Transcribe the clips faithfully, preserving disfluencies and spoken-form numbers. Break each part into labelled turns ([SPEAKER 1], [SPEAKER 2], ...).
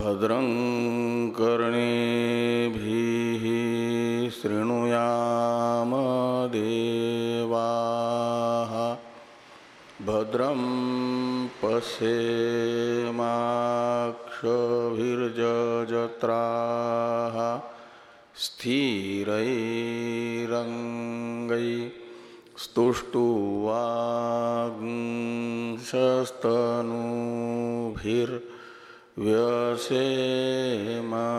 [SPEAKER 1] भद्रं कर्णेभिः शृणुयाम देवाः भद्रं पश्येमाक्षभिर्यजत्राः स्थिरैरङ्गैस्तुष्टुवागुंसस्तनूभिर्व्यसेमा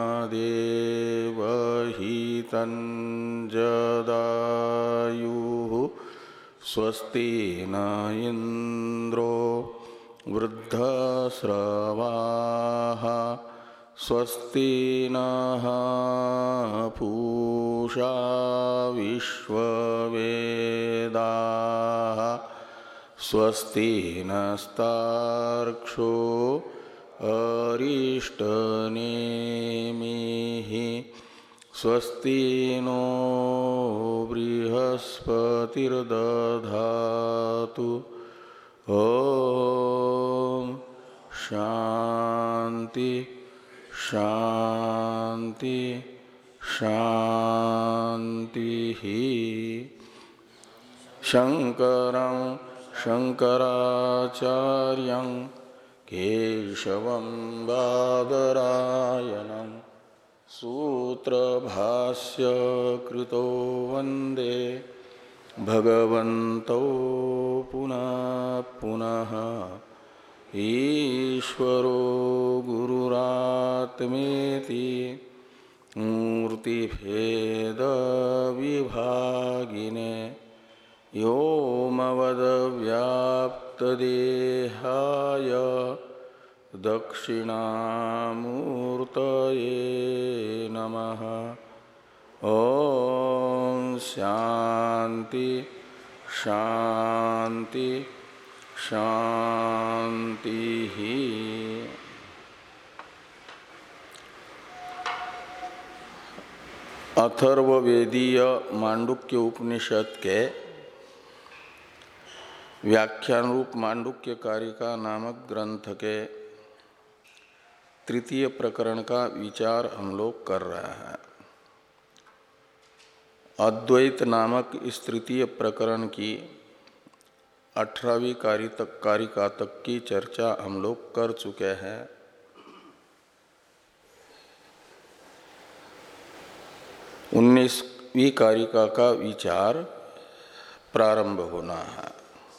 [SPEAKER 1] देवहितं जदायुः स्वस्ति न इंद्रो वृद्धश्रवाः स्वस्ति नः पूषा विश्ववेदाः स्वस्ति नस्तार्क्ष्यो अरिष्टनेमिः स्वस्ति नो बृहस्पतिर्दधातु ओम शांति शांति शांति ही। शंकरं शंकराचार्यं केशवं बादरायणं सूत्रभाष्य कृतो वंदे भगवन्तौ पुनः पुनः। ईश्वरो गुरुरात्मेति मूर्तिभेद विभागिने व्योमवद्व्याप्तदेहाय दक्षिणामूर्तये नमः। ओम शांति शांति शांति ही। अथर्ववेदीय मांडुक्य उपनिषद के व्याख्यान रूप मांडुक्य कारिका नामक ग्रंथ के तृतीय प्रकरण का विचार हम लोग कर रहे हैं। अद्वैत नामक इस तृतीय प्रकरण की अठारहवीं कारिका तक की चर्चा हम लोग कर चुके हैं। उन्नीसवीं कारिका का विचार प्रारंभ होना है।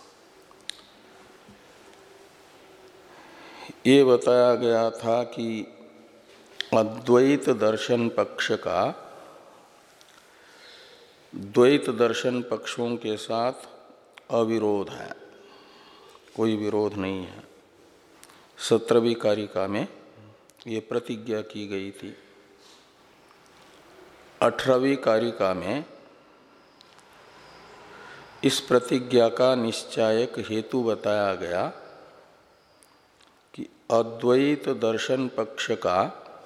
[SPEAKER 1] ये बताया गया था कि अद्वैत दर्शन पक्ष का द्वैत दर्शन पक्षों के साथ अविरोध है, कोई विरोध नहीं है। सत्रहवीं कारिका में ये प्रतिज्ञा की गई थी। अठारहवीं कारिका में इस प्रतिज्ञा का निश्चायक हेतु बताया गया कि अद्वैत दर्शन पक्ष का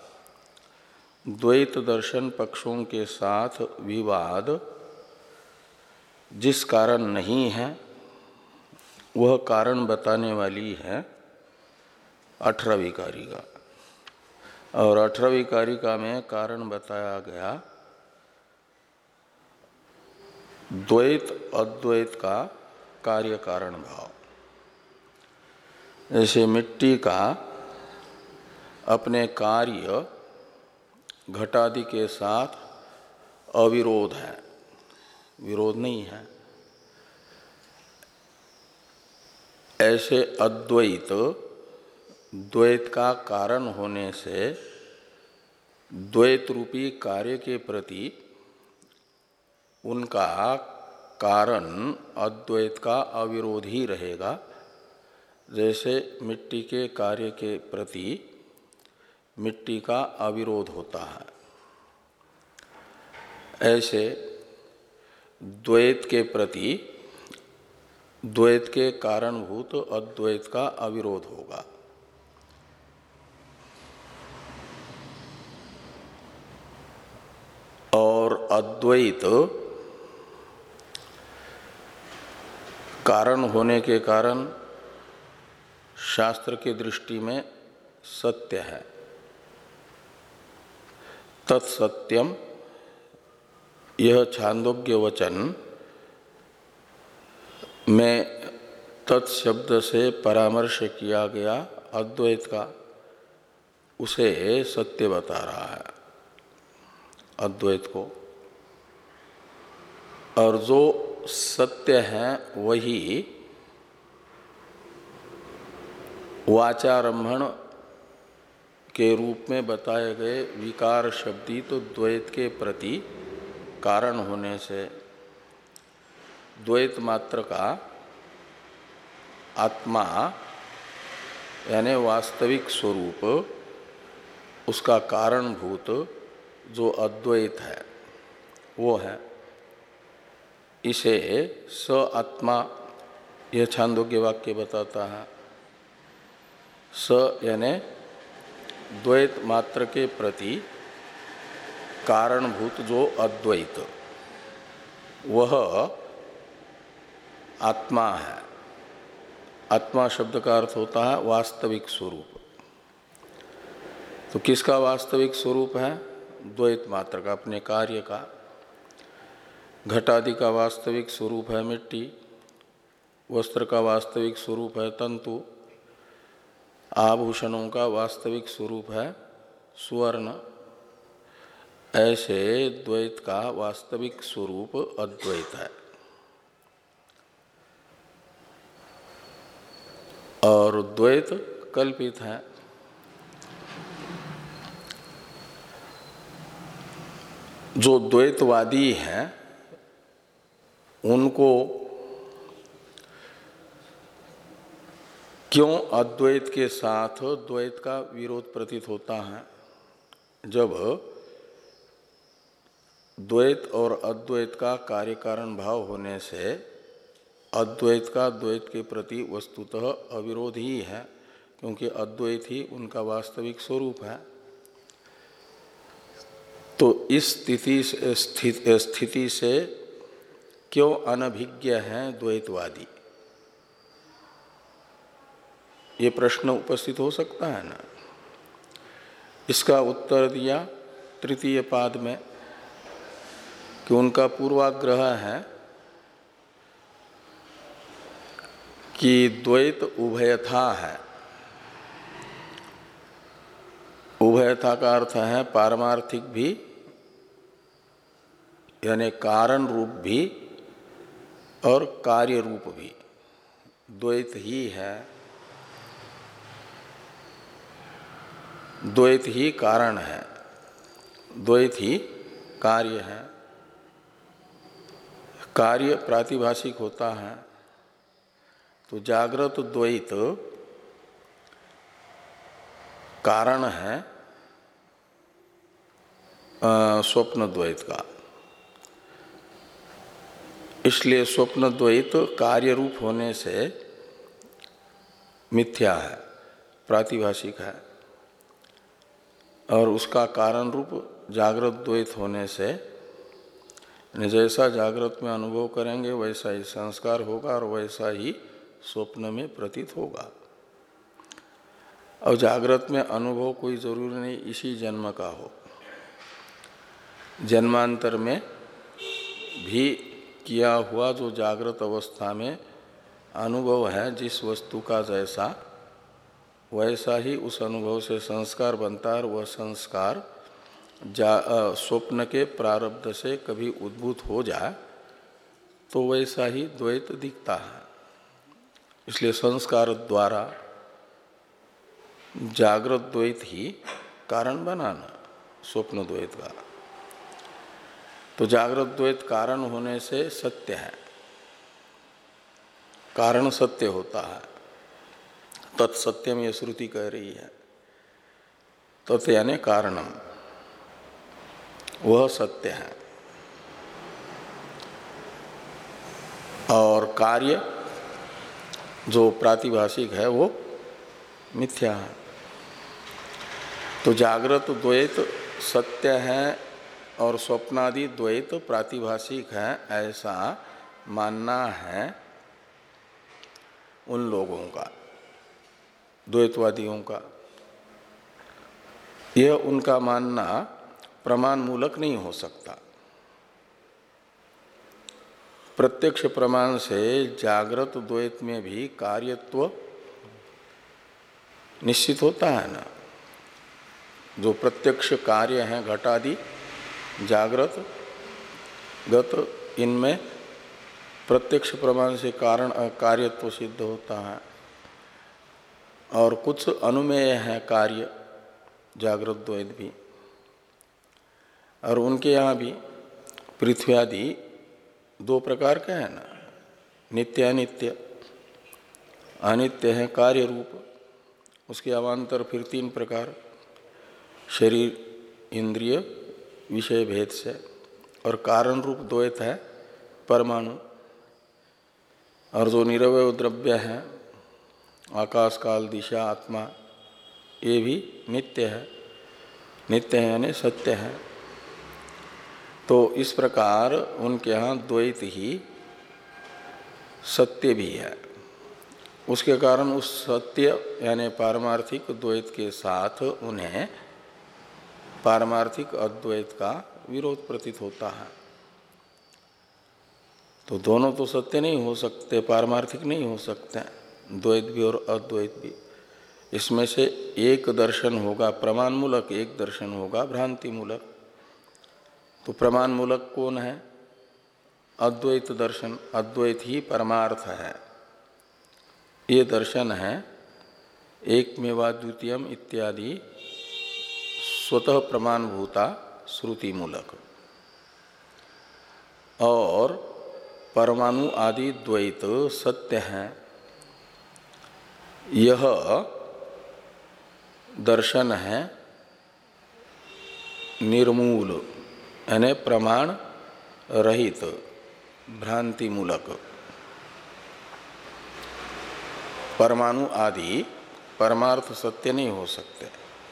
[SPEAKER 1] द्वैत दर्शन पक्षों के साथ विवाद जिस कारण नहीं है वह कारण बताने वाली है अठारहवीं कारिका। और अठारहवीं कारिका में कारण बताया गया द्वैत अद्वैत का कार्य कारण भाव। जैसे मिट्टी का अपने कार्य घटादि के साथ अविरोध है, विरोध नहीं है, ऐसे अद्वैत द्वैत का कारण होने से द्वैत रूपी कार्य के प्रति उनका कारण अद्वैत का अविरोध ही रहेगा। जैसे मिट्टी के कार्य के प्रति मिट्टी का अविरोध होता है, ऐसे द्वैत के प्रति द्वैत के कारणभूत अद्वैत का अविरोध होगा। और अद्वैत कारण होने के कारण शास्त्र की दृष्टि में सत्य है, तत्सत्यम, यह छांदोग्य वचन में तत्शब्द से परामर्श किया गया अद्वैत का, उसे सत्य बता रहा है, अद्वैत को। और जो सत्य है वही वाचारंभण के रूप में बताए गए विकार शब्दित तो द्वैत के प्रति कारण होने से द्वैत मात्र का आत्मा यानी वास्तविक स्वरूप, उसका कारणभूत जो अद्वैत है वो है। इसे स आत्मा, यह छांदोग्य वाक्य बताता है। स यानी द्वैत मात्र के प्रति कारणभूत जो अद्वैत, वह आत्मा है। आत्मा शब्द का अर्थ होता है वास्तविक स्वरूप। तो किसका वास्तविक स्वरूप है? द्वैत मात्र का, अपने कार्य का। घटादि का वास्तविक स्वरूप है मिट्टी, वस्त्र का वास्तविक स्वरूप है तंतु, आभूषणों का वास्तविक स्वरूप है सुवर्ण। ऐसे द्वैत का वास्तविक स्वरूप अद्वैत है। और द्वैत कल्पित है। जो द्वैतवादी हैं उनको क्यों अद्वैत के साथ द्वैत का विरोध प्रतीत होता है? जब द्वैत और अद्वैत का कार्य कारण भाव होने से अद्वैत का द्वैत के प्रति वस्तुतः अविरोध ही है, क्योंकि अद्वैत ही उनका वास्तविक स्वरूप है। तो इस स्थिति स्थिति, स्थिति से क्यों अनभिज्ञ हैं द्वैतवादी? ये प्रश्न उपस्थित हो सकता है ना। इसका उत्तर दिया तृतीय पाद में कि उनका पूर्वाग्रह है कि द्वैत उभयथा है। उभयथा का अर्थ है पारमार्थिक भी, यानी कारण रूप भी और कार्य रूप भी द्वैत ही है। द्वैत ही कारण है, द्वैत ही कार्य है। कार्य प्रातिभाषिक होता है। तो जागृत द्वैत कारण है स्वप्न द्वैत का। इसलिए स्वप्न द्वैत कार्य रूप होने से मिथ्या है, प्रातिभाषिक है। और उसका कारण रूप जागृत द्वैत होने से जैसा जागृत में अनुभव करेंगे वैसा ही संस्कार होगा और वैसा ही स्वप्न में प्रतीत होगा। और जागृत में अनुभव कोई जरूरी नहीं इसी जन्म का हो, जन्मांतर में भी किया हुआ जो जागृत अवस्था में अनुभव है जिस वस्तु का जैसा, वैसा ही उस अनुभव से संस्कार बनता है। और वह संस्कार स्वप्न के प्रारब्ध से कभी उद्भूत हो जाए तो वैसा ही द्वैत दिखता है। इसलिए संस्कार द्वारा जागृत द्वैत ही कारण बनाना स्वप्न द्वैत का। तो जागृत द्वैत कारण होने से सत्य है, कारण सत्य होता है। तत्सत्यम ये श्रुति कह रही है। तत् यानी कारणम, वह सत्य है। और कार्य जो प्रातिभाषिक है वो मिथ्या है। तो जागृत द्वैत सत्य है और स्वप्नादि द्वैत प्रातिभाषिक है, ऐसा मानना है उन लोगों का, द्वैतवादियों का। यह उनका मानना प्रमाण मूलक नहीं हो सकता। प्रत्यक्ष प्रमाण से जागृत द्वैत में भी कार्यत्व निश्चित होता है ना। जो प्रत्यक्ष कार्य हैं घटादि जागृत गत, इनमें प्रत्यक्ष प्रमाण से कारण कार्यत्व सिद्ध होता है। और कुछ अनुमेय है कार्य जागृत द्वैत भी, और उनके यहाँ भी पृथ्वी आदि दो प्रकार के हैं ना, नित्य अनित्य। अनित्य है कार्य रूप, उसके अवान्तर फिर तीन प्रकार, शरीर इंद्रिय विषय भेद से। और कारण रूप द्वैत है परमाणु। और जो निरवय द्रव्य है आकाश काल दिशा आत्मा, ये भी नित्य है। नित्य है यानी सत्य है। तो इस प्रकार उनके यहाँ द्वैत ही सत्य भी है। उसके कारण उस सत्य यानी पारमार्थिक द्वैत के साथ उन्हें पारमार्थिक अद्वैत का विरोध प्रतीत होता है। तो दोनों तो सत्य नहीं हो सकते, पारमार्थिक नहीं हो सकते, द्वैत भी और अद्वैत भी। इसमें से एक दर्शन होगा प्रमाण मूलक, एक दर्शन होगा भ्रांति मूलक। तो प्रमाण मूलक कौन है? अद्वैत दर्शन। अद्वैत ही परमार्थ है, ये दर्शन है। एकमेवा द्वितीयम इत्यादि स्वतः प्रमाणभूता श्रुति मूलक। और परमाणु आदि द्वैत सत्य है, यह दर्शन है निर्मूल यानी प्रमाण रहित भ्रांति मूलक। परमाणु आदि परमार्थ सत्य नहीं हो सकते।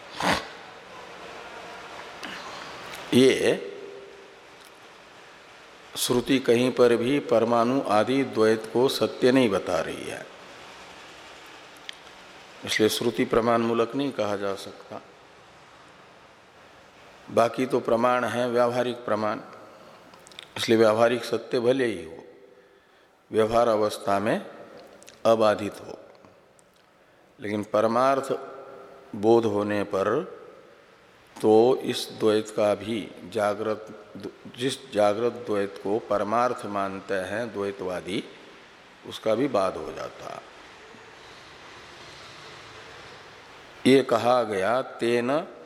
[SPEAKER 1] ये श्रुति कहीं पर भी परमाणु आदि द्वैत को सत्य नहीं बता रही है, इसलिए श्रुति प्रमाण मूलक नहीं कहा जा सकता। बाकी तो प्रमाण है व्यावहारिक प्रमाण, इसलिए व्यावहारिक सत्य भले ही हो, व्यवहार अवस्था में अबाधित हो, लेकिन परमार्थ बोध होने पर तो इस द्वैत का भी जागृत, जिस जागृत द्वैत को परमार्थ मानते हैं द्वैतवादी, उसका भी बाध हो जाता। ये कहा गया तेन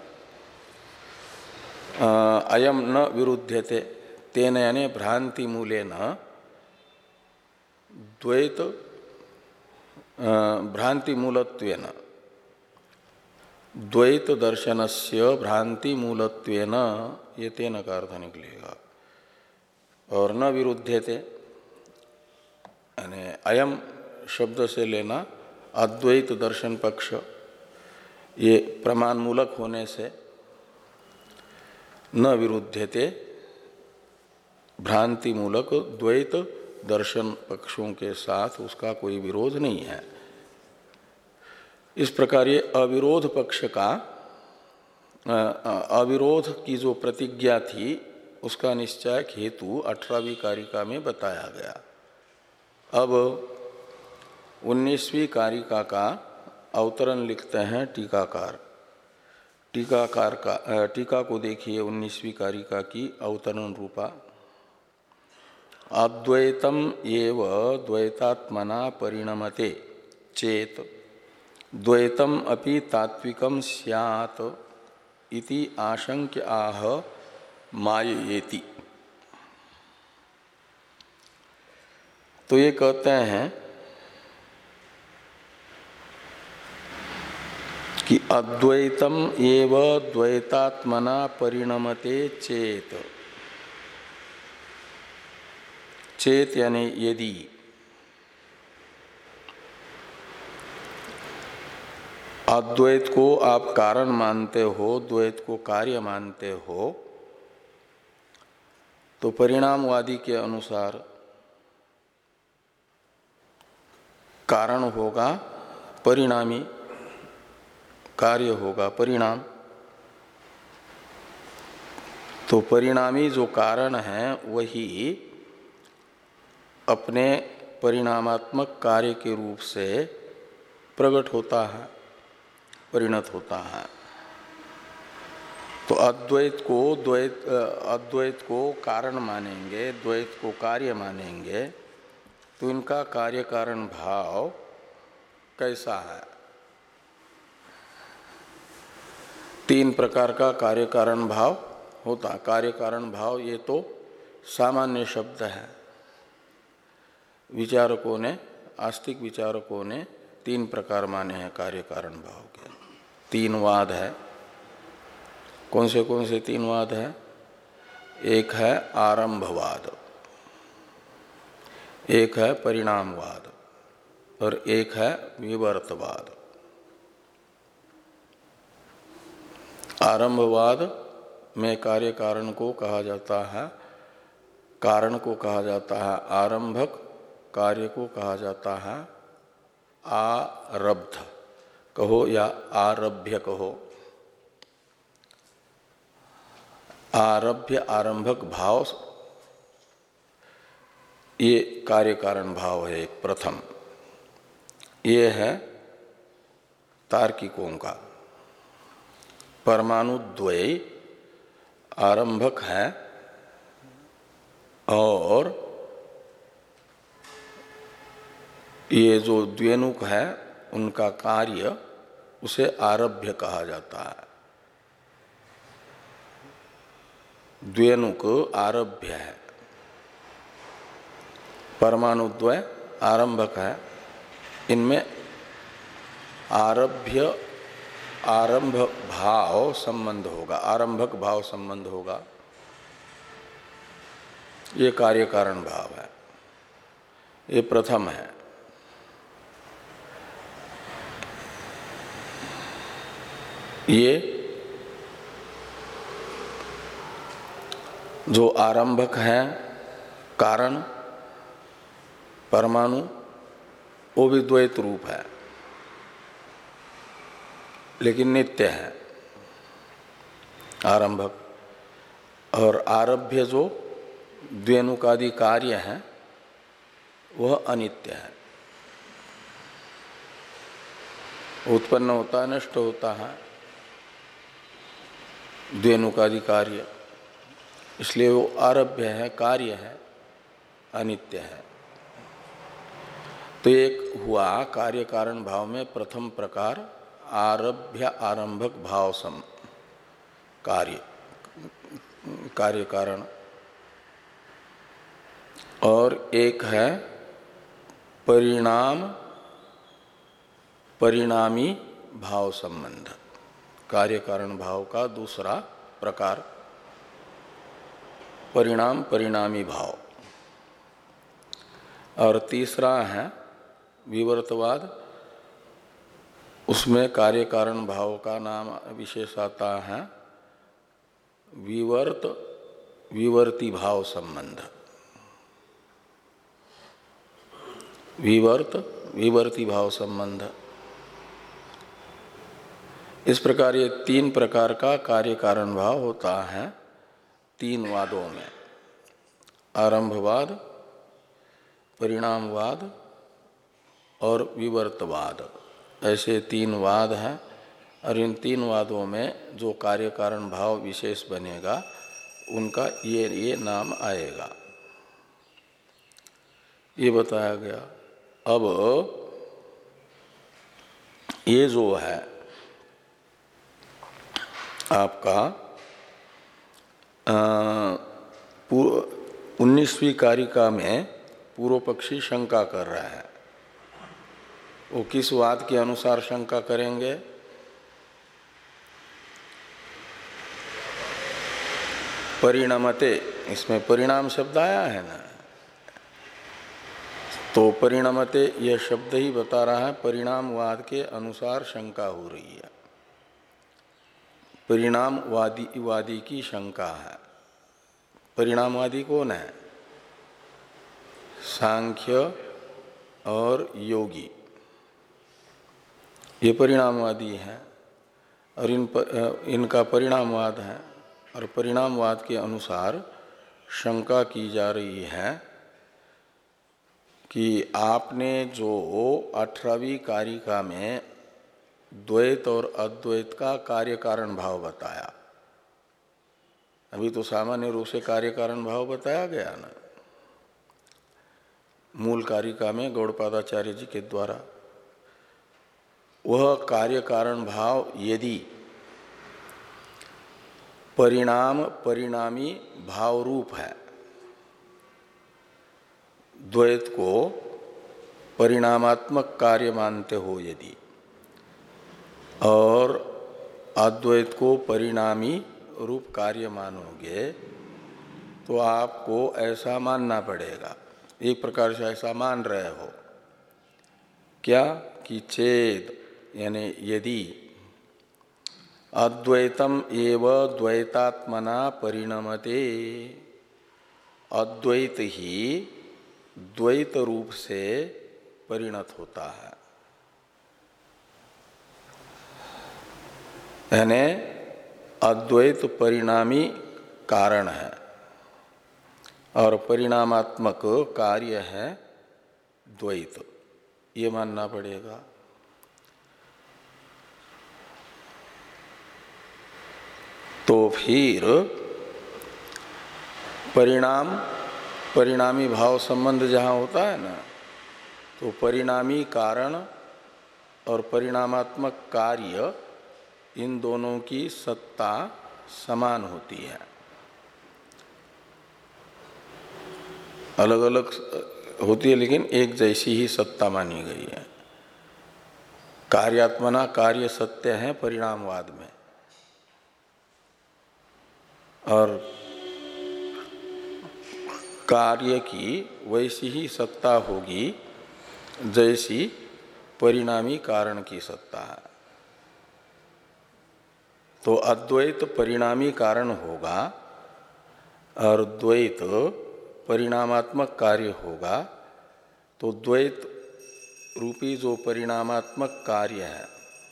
[SPEAKER 1] अयम न विरुध्यते, तेन यानी भ्रांति मूलेन द्वैत भ्रांति मूलत्वेन द्वैत दर्शनस्य भ्रांति मूलत्वेन, ये तेन का अर्थ निकलेगा। और न विरुध्यते यानी अयम शब्द से लेना अद्वैत दर्शन पक्ष, ये प्रमाण मूलक होने से न विरुध्यते भ्रांति मूलक द्वैत दर्शन पक्षों के साथ उसका कोई विरोध नहीं है। इस प्रकार ये अविरोध पक्ष का, अविरोध की जो प्रतिज्ञा थी उसका निश्चय हेतु अठारहवीं कारिका में बताया गया। अब उन्नीसवीं कारिका का अवतरण लिखते हैं टीकाकार। टीकाकार का टीका को देखिए, उन्नीसवीं कारिका की अवतरण रूपा। अद्वैतम एव द्वैतात्मना परिणमते चेत द्वैतम अपि तात्विकम स्यात् इति आशंक्य आह मायेति। तो ये कहते हैं कि अद्वैतम एव द्वैतात्मना परिणमते चेत, चेत यानी यदि, अद्वैत को आप कारण मानते हो, द्वैत को कार्य मानते हो, तो परिणामवादी के अनुसार कारण होगा परिणामी, कार्य होगा परिणाम। तो परिणामी जो कारण है वही अपने परिणामात्मक कार्य के रूप से प्रकट होता है, परिणत होता है। तो अद्वैत को द्वैत अद्वैत को कारण मानेंगे, द्वैत को कार्य मानेंगे, तो इनका कार्य कारण भाव कैसा है? तीन प्रकार का कार्य कारण भाव होता। कार्य कारण भाव ये तो सामान्य शब्द है। विचारकों ने, आस्तिक विचारकों ने तीन प्रकार माने हैं कार्य कारण भाव के। तीन वाद है। कौन से कौन से तीन वाद है? एक है आरंभवाद, एक है परिणामवाद और एक है विवर्तवाद। आरंभवाद में कार्य कारण को कहा जाता है, कारण को कहा जाता है आरंभक, कार्य को कहा जाता है आरब्ध कहो या आरभ्य कहो। आरभ्य आरंभक भाव ये कार्य कारण भाव है एक प्रथम। ये है तार्किकों का। परमाणु द्वय आरंभक है और ये जो द्व्यनुक है उनका कार्य उसे आरभ्य कहा जाता है। द्व्यनुक आरभ्य है, परमाणु द्वय आरंभक है। इनमें आरभ्य आरंभ भाव संबंध होगा, आरंभक भाव संबंध होगा। ये कार्य कारण भाव है, ये प्रथम है। ये जो आरंभक है कारण परमाणु, वो भी द्वैत रूप है लेकिन नित्य है आरंभक। और आरभ्य जो द्व्यनुकादि कार्य है वह अनित्य है, उत्पन्न होता है, नष्ट होता है द्व्यनुकादि कार्य, इसलिए वो आरभ्य है, कार्य है, अनित्य है। तो एक हुआ कार्य कारण भाव में प्रथम प्रकार आरभ्य आरंभक भाव सम कार्य कार्य कारण, और एक है परिणाम परिणामी भाव संबंध। कार्य कारण भाव का दूसरा प्रकार परिणाम परिणामी भाव। और तीसरा है विवर्तवाद। उसमें कार्य कारण भाव का नाम विशेष आता है विवर्त विवर्ती भाव संबंध। विवर्त विवर्ती भाव संबंध। इस प्रकार ये तीन प्रकार का कार्य कारण भाव होता है तीन वादों में, आरंभवाद, परिणामवाद और विवर्तवाद। ऐसे तीन वाद हैं और इन तीन वादों में जो कार्य कारण भाव विशेष बनेगा उनका ये ये नाम आएगा, ये बताया गया। अब ये जो है आपका उन्नीसवीं कारिका में पूर्व पक्षी शंका कर रहा है। वो किस वाद के अनुसार शंका करेंगे? परिणमते, इसमें परिणाम शब्द आया है ना, तो परिणमते यह शब्द ही बता रहा है परिणामवाद के अनुसार शंका हो रही है। परिणामवादी वादी की शंका है। परिणामवादी कौन है? सांख्य और योगी, ये परिणामवादी हैं और इन पर, इनका परिणामवाद है। और परिणामवाद के अनुसार शंका की जा रही है कि आपने जो अठारहवीं कारिका में द्वैत और अद्वैत का कार्य कारण भाव बताया, अभी तो सामान्य रूप से कार्य कारण भाव बताया गया ना मूल कारिका में गौड़पादाचार्य जी के द्वारा, वह कार्य कारण भाव यदि परिणाम परिणामी भाव रूप है, द्वैत को परिणामात्मक कार्य मानते हो यदि, और अद्वैत को परिणामी रूप कार्य मानोगे, तो आपको ऐसा मानना पड़ेगा, एक प्रकार से ऐसा मान रहे हो क्या कि चेद यानी यदि अद्वैतम एव द्वैतात्मना परिणमते, अद्वैत ही द्वैत रूप से परिणत होता है, यानी अद्वैत परिणामी कारण है और परिणामात्मक कार्य है द्वैत, ये मानना पड़ेगा। तो फिर परिणाम परिणामी भाव संबंध जहाँ होता है ना, तो परिणामी कारण और परिणामात्मक कार्य इन दोनों की सत्ता समान होती है, अलग अलग होती है लेकिन एक जैसी ही सत्ता मानी गई है। कार्यात्मना कार्य सत्य है परिणामवाद में, और कार्य की वैसी ही सत्ता होगी जैसी परिणामी कारण की सत्ता है। तो अद्वैत परिणामी कारण होगा और द्वैत परिणामात्मक कार्य होगा, तो द्वैत रूपी जो परिणामात्मक कार्य है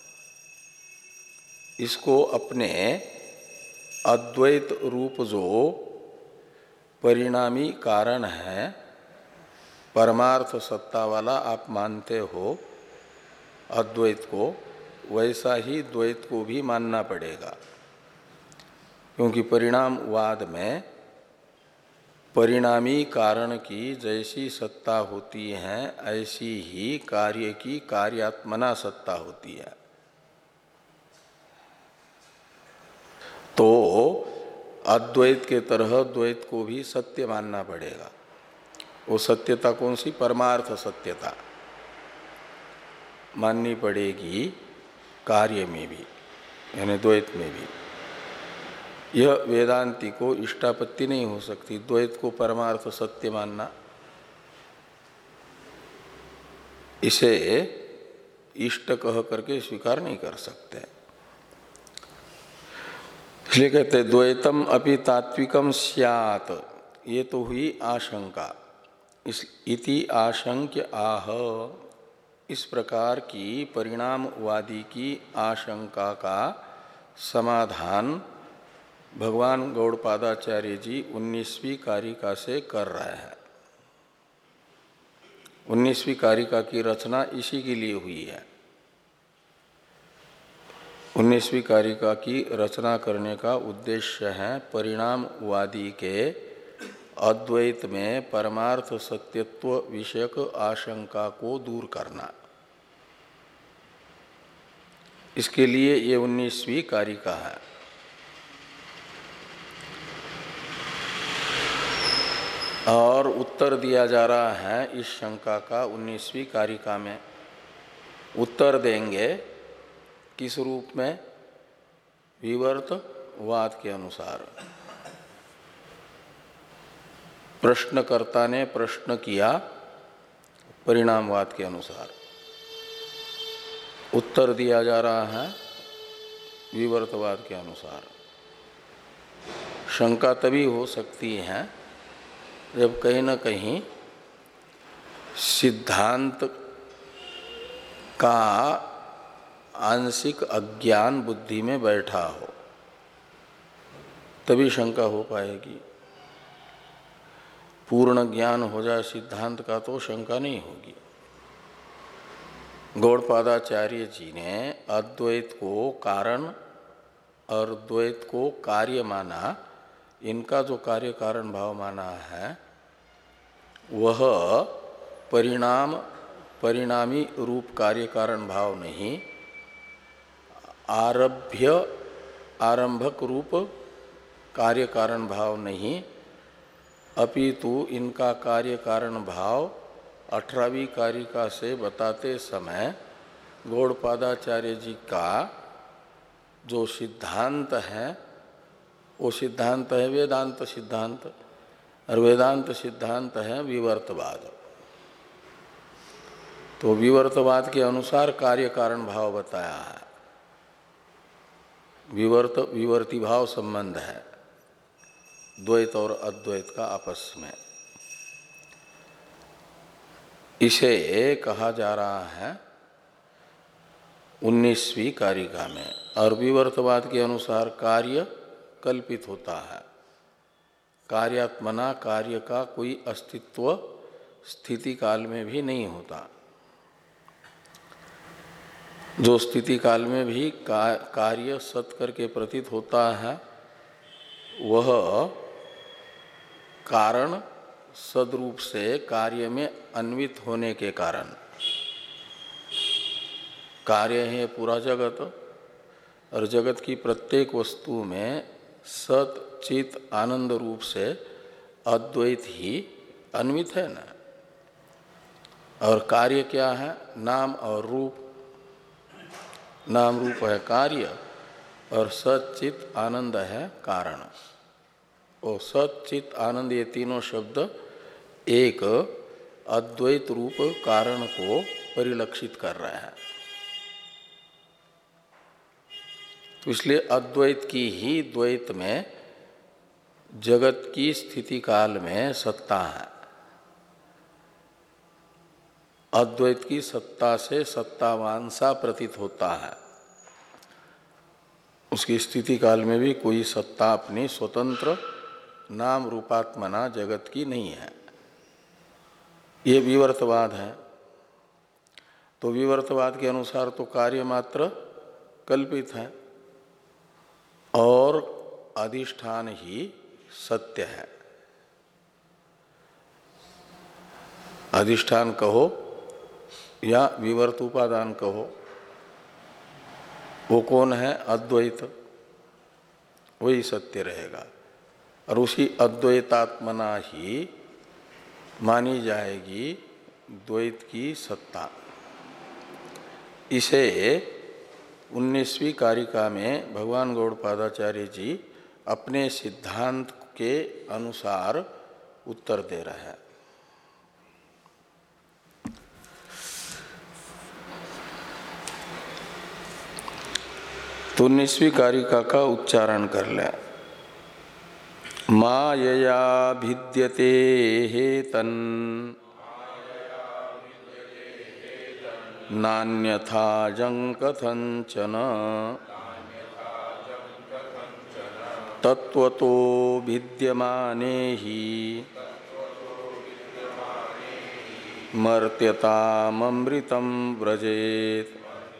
[SPEAKER 1] इसको अपने अद्वैत रूप जो परिणामी कारण है परमार्थ सत्ता वाला आप मानते हो अद्वैत को, वैसा ही द्वैत को भी मानना पड़ेगा, क्योंकि परिणामवाद में परिणामी कारण की जैसी सत्ता होती है ऐसी ही कार्य की कार्यात्मना सत्ता होती है। तो अद्वैत के तरह द्वैत को भी सत्य मानना पड़ेगा। वो सत्यता कौन सी? परमार्थ सत्यता माननी पड़ेगी कार्य में भी, यानी द्वैत में भी। यह वेदांती को इष्टापत्ति नहीं हो सकती, द्वैत को परमार्थ सत्य मानना। इसे इष्ट कह करके स्वीकार नहीं कर सकते, इसलिए कहते द्वैतम अपि तात्विकम स्यात्, ये तो हुई आशंका। इस इति आशंक्य आह, इस प्रकार की परिणामवादी की आशंका का समाधान भगवान गौड़पादाचार्य जी उन्नीसवीं कारिका से कर रहे हैं। उन्नीसवीं कारिका की रचना इसी के लिए हुई है। उन्नीसवीं कारिका की रचना करने का उद्देश्य है परिणामवादी के अद्वैत में परमार्थ सत्यत्व विषयक आशंका को दूर करना। इसके लिए ये उन्नीसवीं कारिका है। और उत्तर दिया जा रहा है इस शंका का उन्नीसवीं कारिका में। उत्तर देंगे किस रूप में? विवर्तवाद के अनुसार। प्रश्नकर्ता ने प्रश्न किया परिणामवाद के अनुसार, उत्तर दिया जा रहा है विवर्तवाद के अनुसार। शंका तभी हो सकती है जब कहीं न कहीं सिद्धांत का आंशिक अज्ञान बुद्धि में बैठा हो। तभी शंका हो पाएगी। पूर्ण ज्ञान हो जाए सिद्धांत का तो शंका नहीं होगी। गौड़पादाचार्य जी ने अद्वैत को कारण और द्वैत को कार्य माना, इनका जो कार्य कारण भाव माना है वह परिणाम परिणामी रूप कार्य कारण भाव नहीं, आरभ्य आरंभक रूप कार्य कारण भाव नहीं, अपितु इनका कार्य कारण भाव अठारहवीं कारिका से बताते समय गौड़पादाचार्य जी का जो सिद्धांत है वो सिद्धांत है वेदांत सिद्धांत, और वेदांत सिद्धांत है विवर्तवाद। तो विवर्तवाद के अनुसार कार्य कारण भाव बताया है। विवर्त विवर्ती भाव संबंध है द्वैत और अद्वैत का आपस में। इसे कहा जा रहा है उन्नीसवीं कारिका में। और विवर्तवाद के अनुसार कार्य कल्पित होता है, कार्यात्मना कार्य का कोई अस्तित्व स्थिति काल में भी नहीं होता। जो स्थिति काल में भी का, कार्य सत करके प्रतीत होता है वह कारण सदरूप से कार्य में अन्वित होने के कारण, कार्य है पूरा जगत और जगत की प्रत्येक वस्तु में सत चित आनंद रूप से अद्वैत ही अन्वित है ना। और कार्य क्या है? नाम और रूप। नाम रूप है कार्य और सत चित आनंद है कारण। और सत चित आनंद ये तीनों शब्द एक अद्वैत रूप कारण को परिलक्षित कर रहे हैं। तो इसलिए अद्वैत की ही द्वैत में जगत की स्थिति काल में सत्ता है। अद्वैत की सत्ता से सत्तावान सा प्रतीत होता है। उसकी स्थिति काल में भी कोई सत्ता अपनी स्वतंत्र नाम रूपात्मना जगत की नहीं है। ये विवर्तवाद है। तो विवर्तवाद के अनुसार तो कार्य मात्र कल्पित है और अधिष्ठान ही सत्य है। अधिष्ठान कहो या विवर्त उपादान कहो, वो कौन है? अद्वैत, वही सत्य रहेगा। और उसी अद्वैतात्मना ही मानी जाएगी द्वैत की सत्ता। इसे उन्नीसवीं कारिका में भगवान गौड़पादाचार्य जी अपने सिद्धांत के अनुसार उत्तर दे रहे हैं। तो उन्नीसवीं कारिका का उच्चारण कर लें। मायया भिद्यते हेतन नान्यथा जं कथंचन तत्वतो भिद्यमाने ही मर्त्यताममृतं व्रजेत।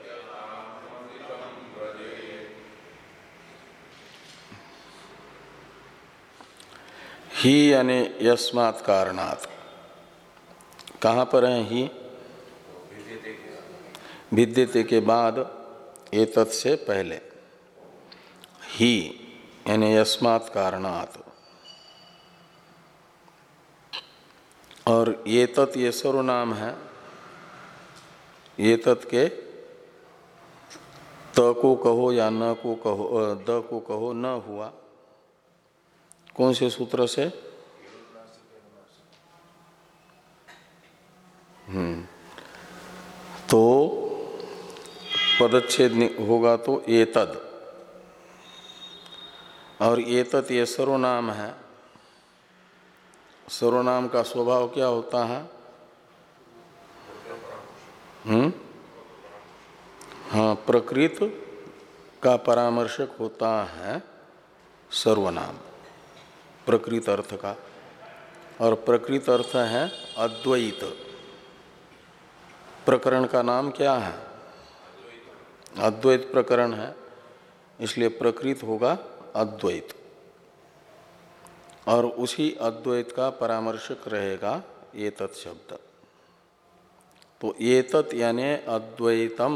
[SPEAKER 1] ही यानी यस्मात् कारणात्। कहाँ पर है ही? भिद्यते के बाद, एतत् से पहले। ही यानी यस्मात् कारणात्। और एतत् ये सर्वनाम है। एतत् के त को कहो या न को कहो, द को कहो, न हुआ। कौन से सूत्र से? हम्म तो पदच्छेद होगा तो एतद। और एतत् ये सर्वनाम है। सर्वनाम का स्वभाव क्या होता है? हम्म हाँ, प्रकृत का परामर्शक होता है सर्वनाम प्रकृत अर्थ का, और प्रकृत अर्थ है अद्वैत। प्रकरण का नाम क्या है? अद्वैत प्रकरण है, इसलिए प्रकृत होगा अद्वैत, और उसी अद्वैत का परामर्शक रहेगा एतत् शब्द। तो एतत् यानी अद्वैतम,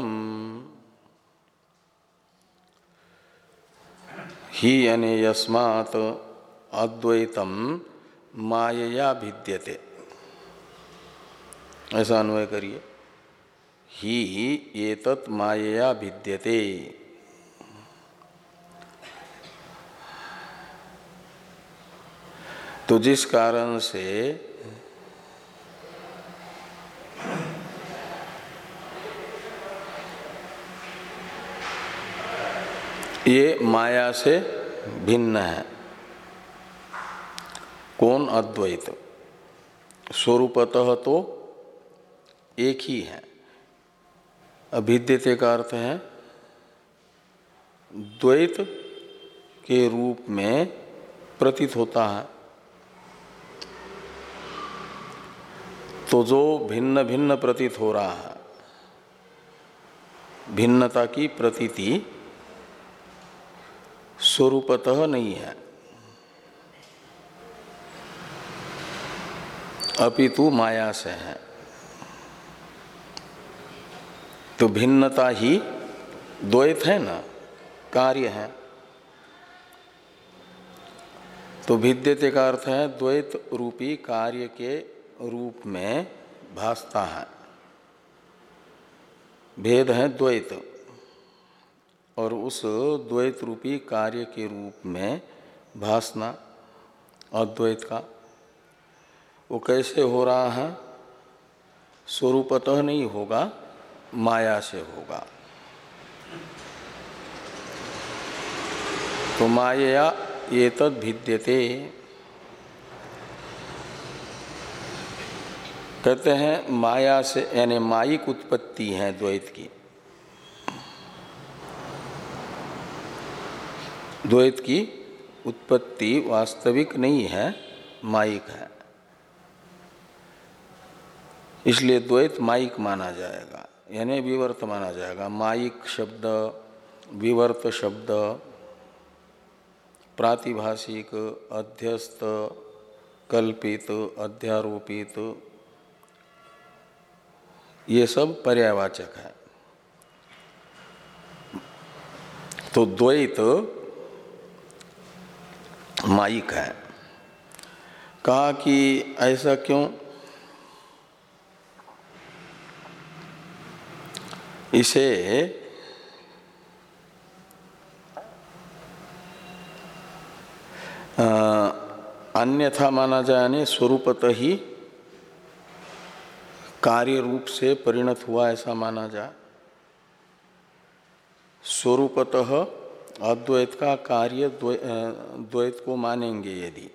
[SPEAKER 1] ही यानी यस्मात् अद्वैतम मायया भिद्यते, ऐसा अन्वय करिए। ही एतत् मायया भिद्यते, तो जिस कारण से ये माया से भिन्न है। कौन? अद्वैत। स्वरूपतः तो एक ही है। अभिद्यते का अर्थ है द्वैत के रूप में प्रतीत होता है। तो जो भिन्न भिन्न प्रतीत हो रहा है, भिन्नता की प्रतीति स्वरूपतः नहीं है, अपितु माया से है। तो भिन्नता ही द्वैत है ना, कार्य है। तो भिद्यते का अर्थ है द्वैत रूपी कार्य के रूप में भासता है। भेद है द्वैत, और उस द्वैत रूपी कार्य के रूप में भासना अद्वैत का, वो कैसे हो रहा है? स्वरूपतः नहीं होगा, माया से होगा। तो मायया एतद् भिद्यते, कहते हैं माया से, यानी मायिक उत्पत्ति है द्वैत की। द्वैत की उत्पत्ति वास्तविक नहीं है, मायिक है, इसलिए द्वैत मायिक माना जाएगा, यानी विवर्त माना जाएगा। मायिक शब्द, विवर्त शब्द, प्रातिभाषिक, अध्यस्त, कल्पित, अध्यारोपित, ये सब पर्यायवाचक है। तो द्वैत मायिक है। कहा कि ऐसा क्यों? इसे अन्यथा माना जाए, यानी स्वरूपतः ही कार्य रूप से परिणत हुआ, ऐसा माना जाए। स्वरूपतः अद्वैत का कार्य द्वैत को मानेंगे यदि,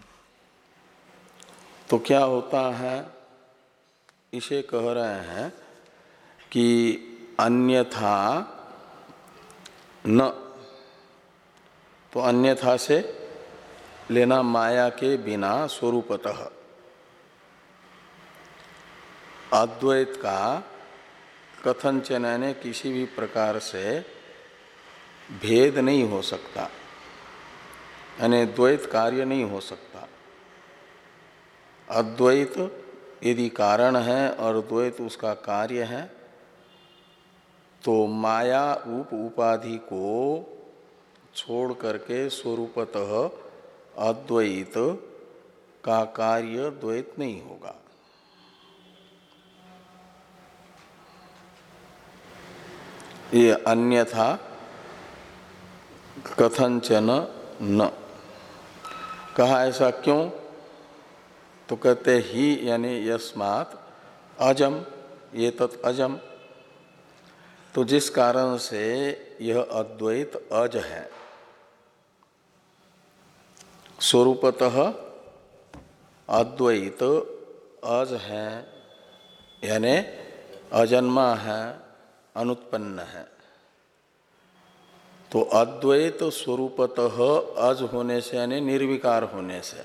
[SPEAKER 1] तो क्या होता है? इसे कह रहे हैं कि अन्यथा न, तो अन्यथा से लेना माया के बिना स्वरूपतः अद्वैत का कथनचन ने किसी भी प्रकार से भेद नहीं हो सकता, यानी द्वैत कार्य नहीं हो सकता। अद्वैत यदि कारण है और द्वैत उसका कार्य है, तो माया रूप उपाधि को छोड़ करके स्वरूपतः अद्वैत का कार्य द्वैत नहीं होगा। ये अन्यथा कथनचन न, कहा ऐसा क्यों? तो कहते ही यानी यस्मात् अजम, ये तत् अजम, तो जिस कारण से यह अद्वैत अज है। स्वरूपतः अद्वैत अज है, यानी अजन्मा है, अनुत्पन्न है। तो अद्वैत स्वरूपतः अज होने से यानी निर्विकार होने से,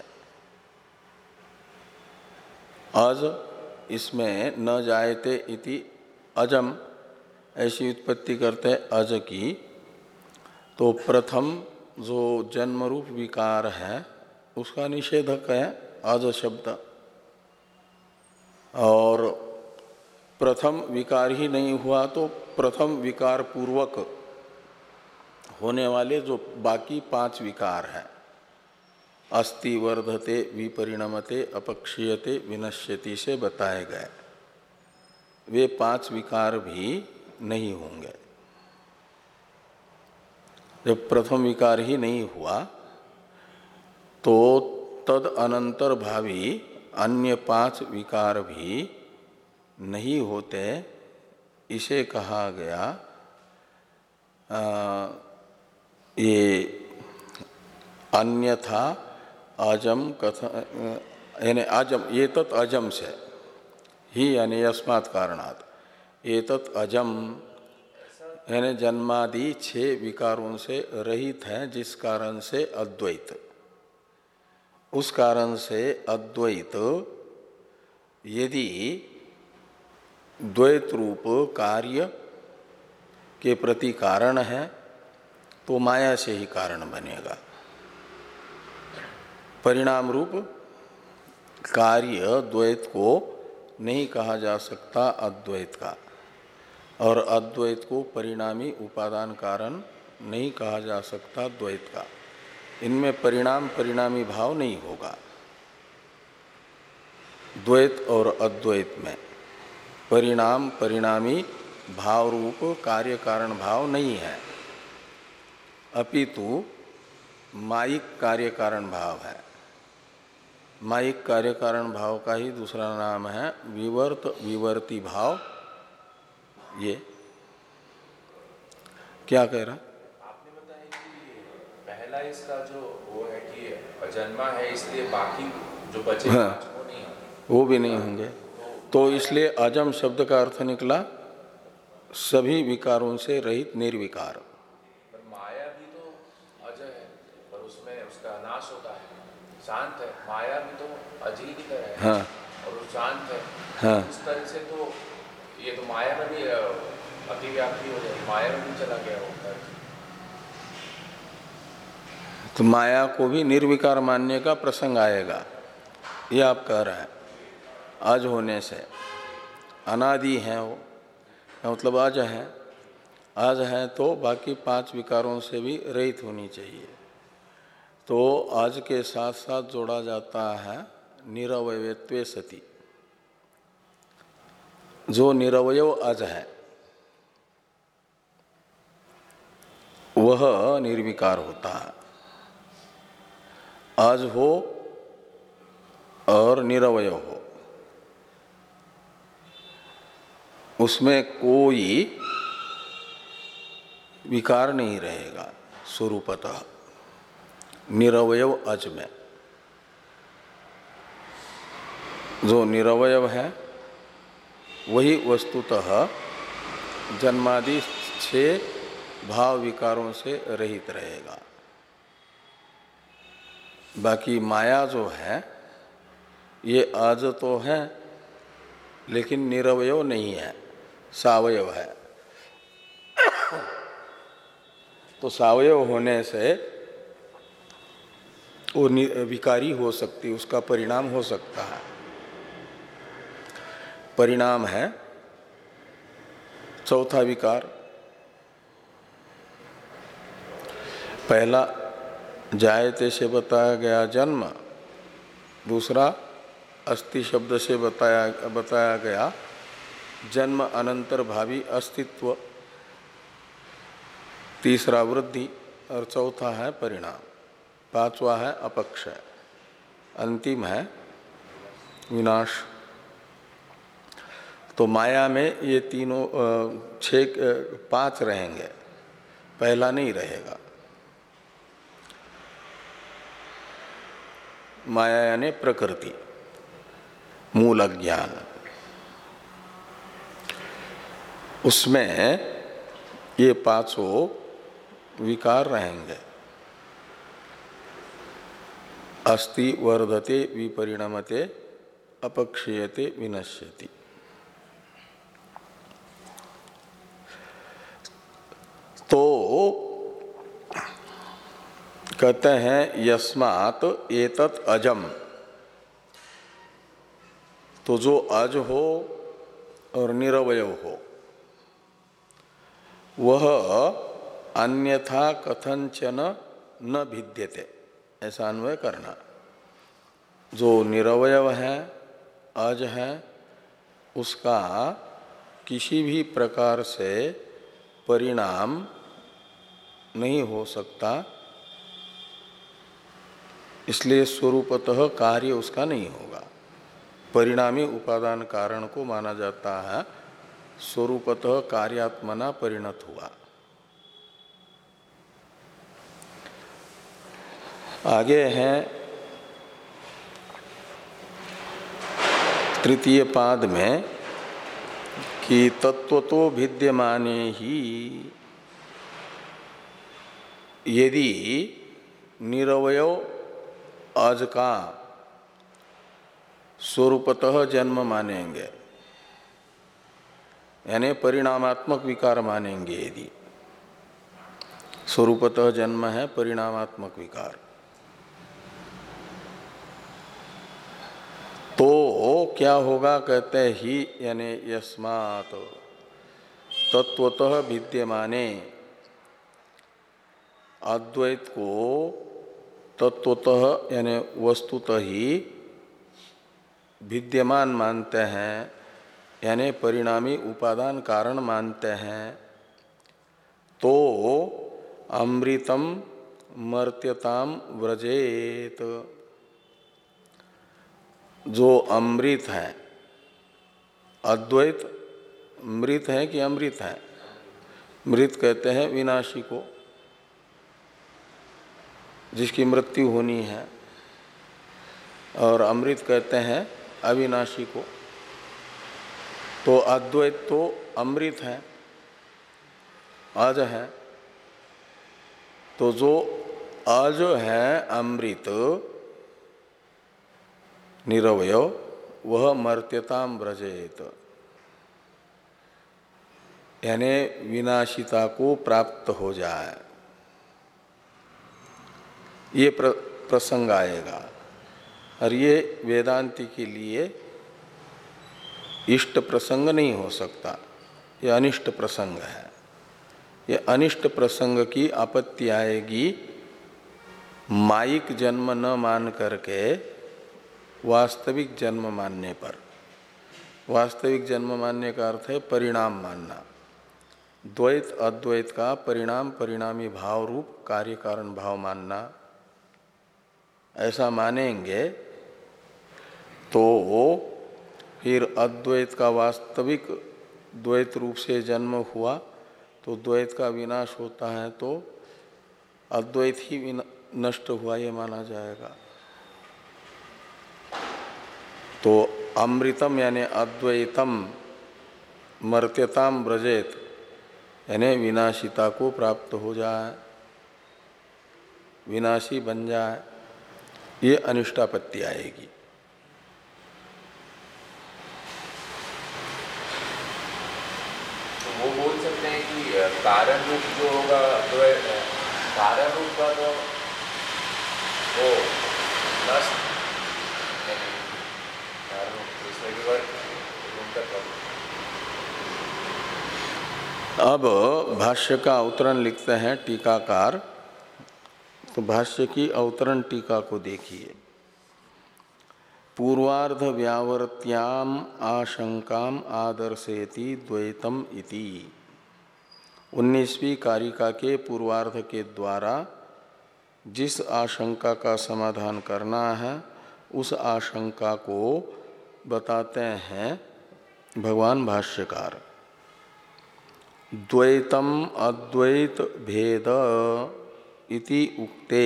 [SPEAKER 1] अज इसमें न जायते इति अजम ऐसी उत्पत्ति करते अज की, तो प्रथम जो जन्म रूप विकार है उसका निषेधक है अज शब्द। और प्रथम विकार ही नहीं हुआ तो प्रथम विकार पूर्वक होने वाले जो बाकी पांच विकार हैं, अस्ति, वर्धते, विपरिणमते, अपक्षीयते, विनश्यति से बताए गए, वे पांच विकार भी नहीं होंगे। जब प्रथम विकार ही नहीं हुआ तो तद अनंतर भावी अन्य पांच विकार भी नहीं होते। इसे कहा गया आ, ये अन्यथा अजम कथन, यानी अजम, ये तत् अजम से ही यानी यस्मात् कारणात्, ये तत् अजम यानी जन्मादि छह विकारों से रहित है, जिस कारण से अद्वैत, उस कारण से अद्वैत यदि द्वैत रूप कार्य के प्रति कारण है तो माया से ही कारण बनेगा। परिणाम रूप कार्य द्वैत को नहीं कहा जा सकता अद्वैत का, और अद्वैत को परिणामी उपादान कारण नहीं कहा जा सकता द्वैत का। इनमें परिणाम परिणामी भाव नहीं होगा। द्वैत और अद्वैत में परिणाम परिणामी भाव रूप कार्य कारण भाव नहीं है, अपितु मायिक कार्य कारण भाव है। मायिक कार्य कारण भाव का ही दूसरा नाम है विवर्त विवर्ती भाव। ये क्या कह रहा?
[SPEAKER 2] आपने बताया कि पहला इसका जो वो है कि अजन्मा है, इसलिए बाकी जो बचे
[SPEAKER 1] हाँ,
[SPEAKER 2] वो नहीं होंगे,
[SPEAKER 1] वो भी नहीं होंगे। तो इसलिए अजम शब्द का अर्थ निकला सभी विकारों से रहित निर्विकार।
[SPEAKER 2] पर माया भी तो अजय है, पर उसमें उसका नाश होता है, शांत है। माया भी तो अजय की तरह है।
[SPEAKER 1] हाँ,
[SPEAKER 2] और वो शांत है।
[SPEAKER 1] हाँ,
[SPEAKER 2] इस तरह से तो ये तो माया में भी अतिव्याप्ति हो जाएगी, माया में भी चला गया होता है।
[SPEAKER 1] तो माया को भी निर्विकार मानने का प्रसंग आएगा, ये आप कह रहे हैं। अज होने से अनादि है वो, मतलब अज है। अज है तो बाकी पांच विकारों से भी रहित होनी चाहिए। तो अज के साथ साथ जोड़ा जाता है निरवयत्वे सति। जो निरवयव अज है वह निर्विकार होता है। अज हो और निरवयव हो, उसमें कोई विकार नहीं रहेगा स्वरूपतः। निरवयव अज में जो निरवयव है वही वस्तुतः जन्मादि छह भाव विकारों से रहित रहेगा। बाकी माया जो है ये अज तो है लेकिन निरवयव नहीं है, सावयव है। तो सावयव होने से वो विकारी हो सकती, उसका परिणाम हो सकता है। परिणाम है चौथा विकार। पहला जायते से बताया गया जन्म, दूसरा अस्ति शब्द से बताया बताया गया जन्म अनंतर भावी अस्तित्व, तीसरा वृद्धि और चौथा है परिणाम, पांचवा है अपक्षय, अंतिम है विनाश। तो माया में ये तीनों छः पांच रहेंगे, पहला नहीं रहेगा। माया यानी प्रकृति, मूल अज्ञान, उसमें ये पांचों विकार रहेंगे। अस्ति वर्धते विपरिणमते अपक्षीयते विनश्यति। तो कहते हैं यस्मात् एतत् अजम, तो जो अज हो और निरवयव हो वह अन्यथा कथंचन न भिद्यते, ऐसा अन्वय करना। जो निरवयव है, अज है, उसका किसी भी प्रकार से परिणाम नहीं हो सकता, इसलिए स्वरूपतः कार्य उसका नहीं होगा। परिणामी उपादान कारण को माना जाता है, स्वरूपतः कार्यात्मना परिणत हुआ। आगे है तृतीय पाद में कि तत्वतो भिद्यमाने ही यदि निरवयव अज का स्वरूपतः जन्म मानेंगे, यानी परिणामात्मक विकार मानेंगे, यदि स्वरूपतः जन्म है परिणामात्मक विकार, तो क्या होगा? कहते ही यानी यस्मात् तत्वतः विद्यमाने, अद्वैत को तत्वतः यानी वस्तुतः ही विद्यमान मानते हैं, यानी परिणामी उपादान कारण मानते हैं, तो अमृतम मर्त्यताम व्रजेत, जो अमृत है, अद्वैत मृत है कि अमृत है? मृत कहते हैं विनाशी को, जिसकी मृत्यु होनी है, और अमृत कहते हैं अविनाशी को। तो अद्वैत तो अमृत है, अज है, तो जो अज है अमृत निरवयव, वह मर्त्यताम व्रजेत, यानी विनाशिता को प्राप्त हो जाए, ये प्र, प्रसंग आएगा। और ये वेदांती के लिए इष्ट प्रसंग नहीं हो सकता, ये अनिष्ट प्रसंग है। ये अनिष्ट प्रसंग की आपत्ति आएगी मायिक जन्म न मान करके वास्तविक जन्म मानने पर। वास्तविक जन्म मानने का अर्थ है परिणाम मानना। द्वैत अद्वैत का परिणाम परिणामी भाव रूप कार्य कारण भाव मानना, ऐसा मानेंगे तो फिर अद्वैत का वास्तविक द्वैत रूप से जन्म हुआ तो द्वैत का विनाश होता है, तो अद्वैत ही नष्ट हुआ ये माना जाएगा। तो अमृतम यानी अद्वैतम मर्त्यताम व्रजेत, यानी विनाशिता को प्राप्त हो जाए, विनाशी बन जाए, ये अनिष्टापत्ति आएगी।
[SPEAKER 2] तो वो बोल सकते हैं कि कारण रूप जो होगा, तो कारण रूप का तो वो नष्ट नहीं, कारण रूप इसमें भी वर्ग
[SPEAKER 1] अब भाष्य का अवतरण लिखते हैं टीकाकार। तो भाष्य की अवतरण टीका को देखिए। पूर्वार्ध व्यावर्त्याम आशंकाम आदर्शेति द्वैतम इति। उन्नीसवीं कारिका के पूर्वार्ध के द्वारा जिस आशंका का समाधान करना है उस आशंका को बताते हैं भगवान भाष्यकार। द्वैतम अद्वैत भेद इति उक्ते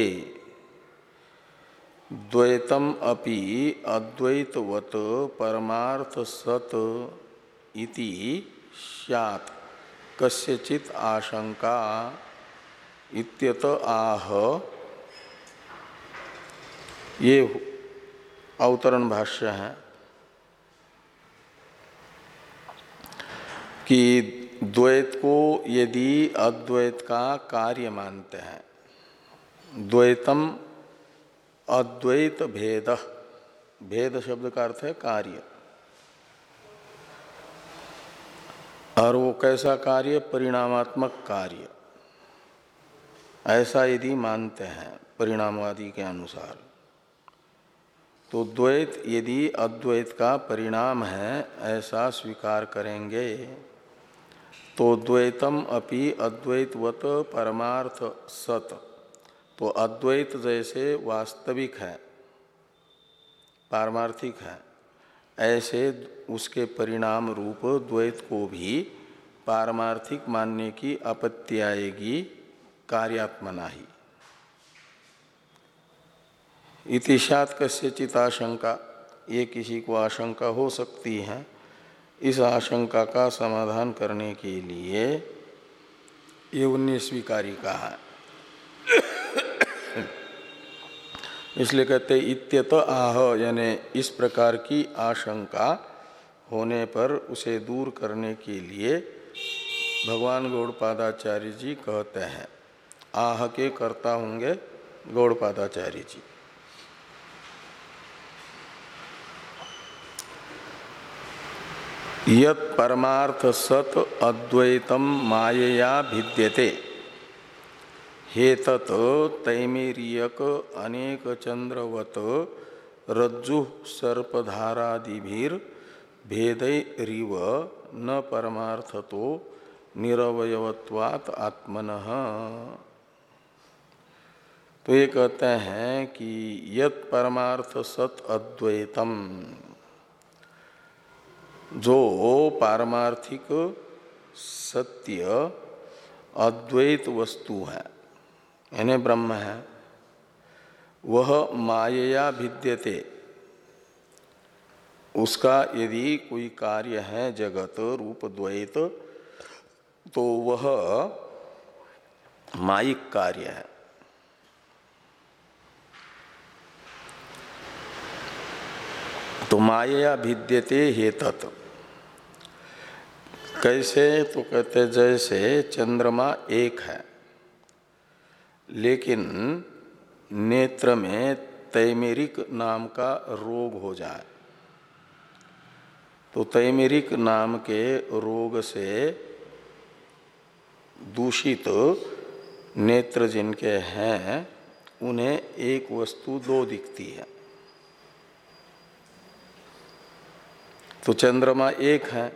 [SPEAKER 1] द्वैतम अपि अद्वैतवत परमार्थ सत इति स्यात् कस्यचित् आशंका इत्यत आह, ये अवतरण भाष्य है कि द्वैत को यदि अद्वैत का कार्य मानते हैं, द्वैतम अद्वैत भेद, भेद शब्द का अर्थ है कार्य, और वो कैसा कार्य? परिणामात्मक कार्य। ऐसा यदि मानते हैं परिणामवादी के अनुसार, तो द्वैत यदि अद्वैत का परिणाम है ऐसा स्वीकार करेंगे, तो द्वैतम अपि अद्वैतवत परमार्थ सत, तो अद्वैत जैसे वास्तविक है, पारमार्थिक है, ऐसे उसके परिणाम रूप द्वैत को भी पारमार्थिक मानने की आपत्ति आएगी कार्यात्मना ही। इतिशात कस्यचित आशंका, ये किसी को आशंका हो सकती है। इस आशंका का समाधान करने के लिए ये उन्नीसवीं कारिका है। इसलिए कहते इत्यत आह, यानी इस प्रकार की आशंका होने पर उसे दूर करने के लिए भगवान गौड़पादाचार्य जी कहते हैं, आह के कर्ता होंगे गौड़पादाचार्य जी। यत् परमार्थ सत अद्वैतम मायया भिद्यते, हेतत तैमेरियक अनेक चंद्रवत रज्जु सर्पधारादिभिर भेदैरिव न परमार्थतो निरवयवत्वात् आत्मनः। तो ये कहते हैं कि यत् परमार्थ सत अद्वैतम, जो पारमार्थिक सत्य अद्वैत वस्तु है यानी ब्रह्म है, वह मायया भिद्यते, उसका यदि कोई कार्य है जगत रूप द्वैत, तो वह मायिक कार्य है। तो मायया भिद्यते हेतत, कैसे? तो कहते जैसे चंद्रमा एक है लेकिन नेत्र में तैमेरिक नाम का रोग हो जाए, तो तैमेरिक नाम के रोग से दूषित नेत्र जिनके हैं उन्हें एक वस्तु दो दिखती है। तो चंद्रमा एक है,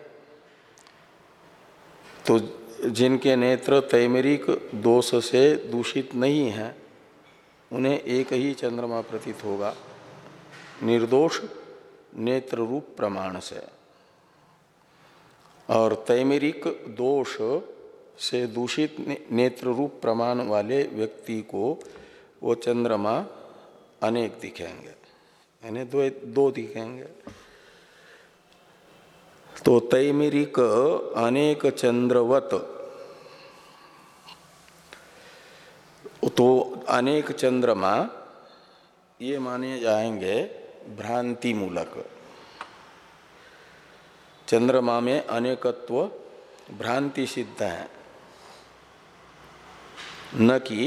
[SPEAKER 1] तो जिनके नेत्र तैमेरिक दोष से दूषित नहीं है उन्हें एक ही चंद्रमा प्रतीत होगा निर्दोष नेत्र रूप प्रमाण से, और तैमेरिक दोष से दूषित नेत्र रूप प्रमाण वाले व्यक्ति को वो चंद्रमा अनेक दिखेंगे, यानी दो दो दिखेंगे। तो तैमेरिक अनेक चंद्रवत, तो अनेक चंद्रमा ये माने जाएंगे भ्रांति मूलक। चंद्रमा में अनेकत्व भ्रांति सिद्ध है, न कि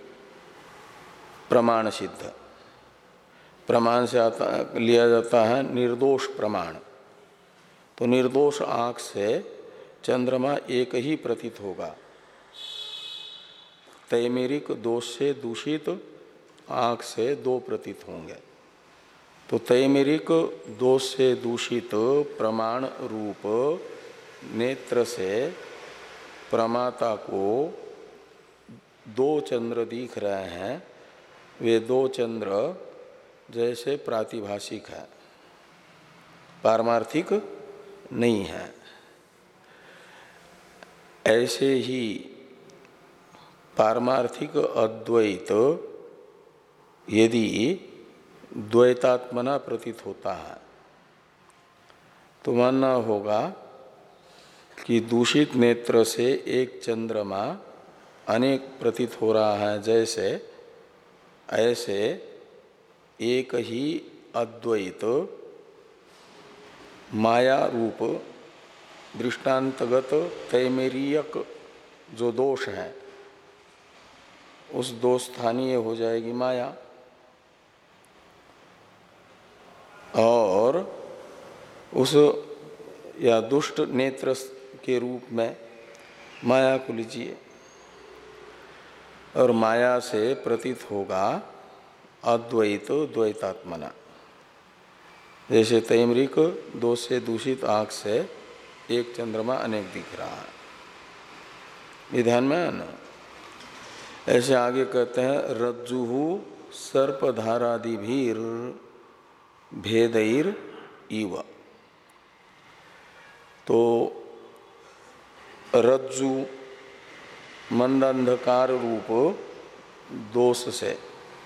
[SPEAKER 1] प्रमाण सिद्ध। प्रमाण से आता लिया जाता है निर्दोष प्रमाण, तो निर्दोष आँख से चंद्रमा एक ही प्रतीत होगा, तैमेरिक दोष से दूषित आँख से दो प्रतीत होंगे। तो तैमेरिक दोष से दूषित प्रमाण रूप नेत्र से प्रमाता को दो चंद्र दिख रहे हैं, वे दो चंद्र जैसे प्रातिभाषिक है, पारमार्थिक नहीं है। ऐसे ही पारमार्थिक अद्वैत यदि द्वैतात्मना प्रतीत होता है तो मानना होगा कि दूषित नेत्र से एक चंद्रमा अनेक प्रतीत हो रहा है जैसे, ऐसे एक ही अद्वैत माया रूप दृष्टांतगत तैमेरियक जो दोष है, उस दोष स्थानीय हो जाएगी माया, और उस या दुष्ट नेत्र के रूप में माया को लीजिए, और माया से प्रतीत होगा अद्वैत द्वैतात्मना। जैसे तैमरिक दोष से दूषित आँख से एक चंद्रमा अनेक दिख रहा है, ये ध्यान में है ना। ऐसे आगे कहते हैं रज्जुहु सर्पधारादिभीर भेदैर इव। तो रज्जु मंदांधकार रूप दोष से,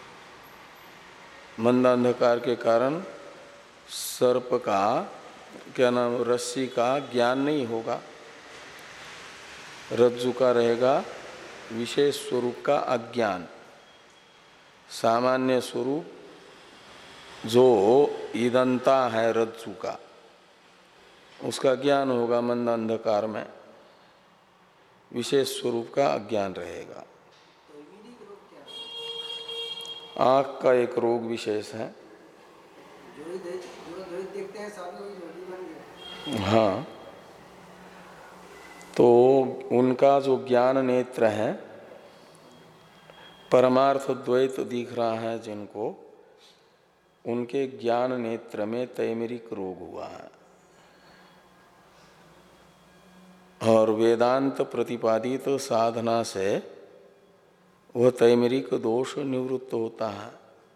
[SPEAKER 1] मंदांधकार के कारण सर्प का क्या नाम, रस्सी का ज्ञान नहीं होगा। रज्जु का रहेगा विशेष स्वरूप का अज्ञान, सामान्य स्वरूप जो ईदंता है रज्जु का, उसका ज्ञान होगा मंदांधकार में, विशेष स्वरूप का अज्ञान रहेगा। आँख का एक रोग विशेष है। हाँ, तो उनका जो ज्ञान नेत्र है, परमार्थ द्वैत दिख रहा है जिनको, उनके ज्ञान नेत्र में तैमरिक रोग हुआ है, और वेदांत प्रतिपादित तो साधना से वह तैमरिक दोष निवृत्त होता है।